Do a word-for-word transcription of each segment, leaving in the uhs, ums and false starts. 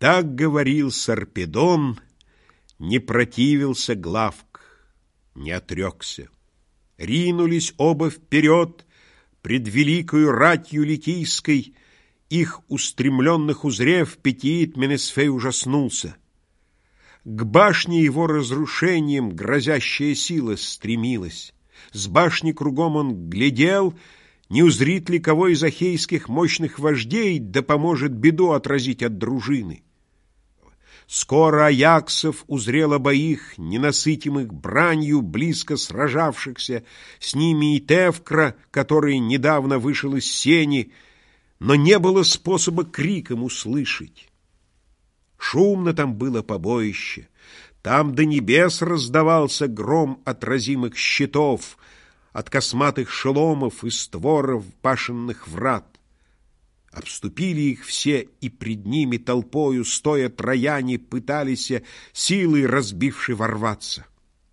Так говорил Сарпедон, не противился Главк, не отрекся. Ринулись оба вперед пред великою ратью ликийской, их устремленных узрев, Петеид Менесфей ужаснулся. К башне его разрушением грозящая сила стремилась. С башни кругом он глядел, не узрит ли кого из ахейских мощных вождей, да поможет беду отразить от дружины. Скоро Аяксов узрел обоих, ненасытимых бранью, близко сражавшихся, с ними и Тевкра, который недавно вышел из сени, но не было способа криком услышать. Шумно там было побоище, там до небес раздавался гром отразимых щитов, от косматых шеломов и створов башенных врат. Обступили их все, и пред ними толпою, стоя трояне, пытались силой разбивши ворваться.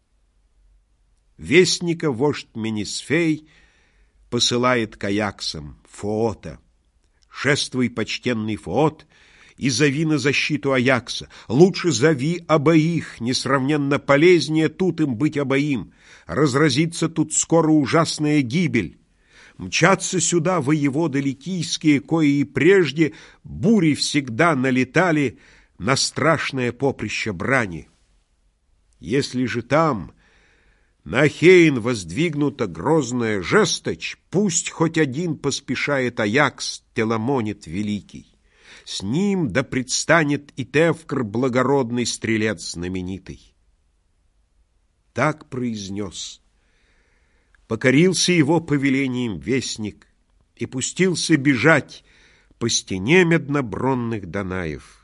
Вестника вождь Менесфей посылает к Аяксам Фоота. Шествуй, почтенный Фоот, и зови на защиту Аякса. Лучше зови обоих, несравненно полезнее тут им быть обоим. Разразится тут скоро ужасная гибель. Мчатся сюда воеводы ликийские, кои и прежде бури всегда налетали на страшное поприще брани. Если же там на Ахеин воздвигнута грозная жесточь, пусть хоть один поспешает Аякс, Теламонит великий. С ним да предстанет и Тевкр, благородный стрелец знаменитый. Так произнес. Покорился его повелением вестник и пустился бежать по стене меднобронных Данаев.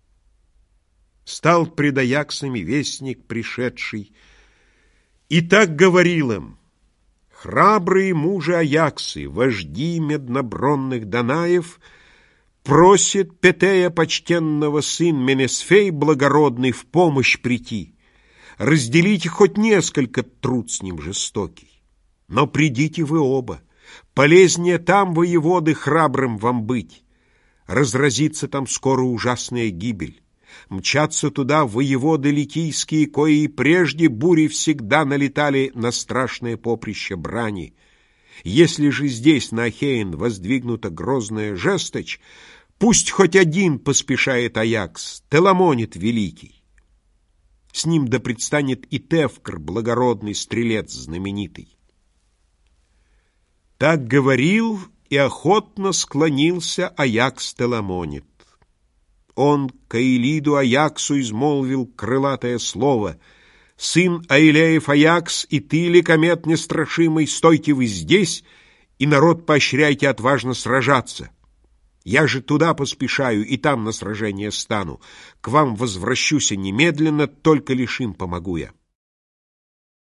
Стал пред Аяксами вестник пришедший, и так говорил им: храбрые мужи Аяксы, вожди меднобронных Данаев, просит Петея почтенного сын Менесфей благородный в помощь прийти. Разделите хоть несколько труд с ним жестокий. Но придите вы оба, полезнее там, воеводы, храбрым вам быть. Разразится там скоро ужасная гибель. Мчатся туда воеводы ликийские, кои и прежде бури всегда налетали на страшное поприще брани. Если же здесь на Ахеин воздвигнута грозная жесточь, пусть хоть один поспешает Аякс, Теламонит великий. С ним да предстанет и Тевкр, благородный стрелец знаменитый. Так говорил, и охотно склонился Аякс Теламонит. Он к Аилиду Аяксу измолвил крылатое слово: «Сын Аилеев Аякс, и ты, ликомет нестрашимый, стойте вы здесь, и народ поощряйте отважно сражаться. Я же туда поспешаю, и там на сражение стану. К вам возвращусь немедленно, только лишь им помогу я».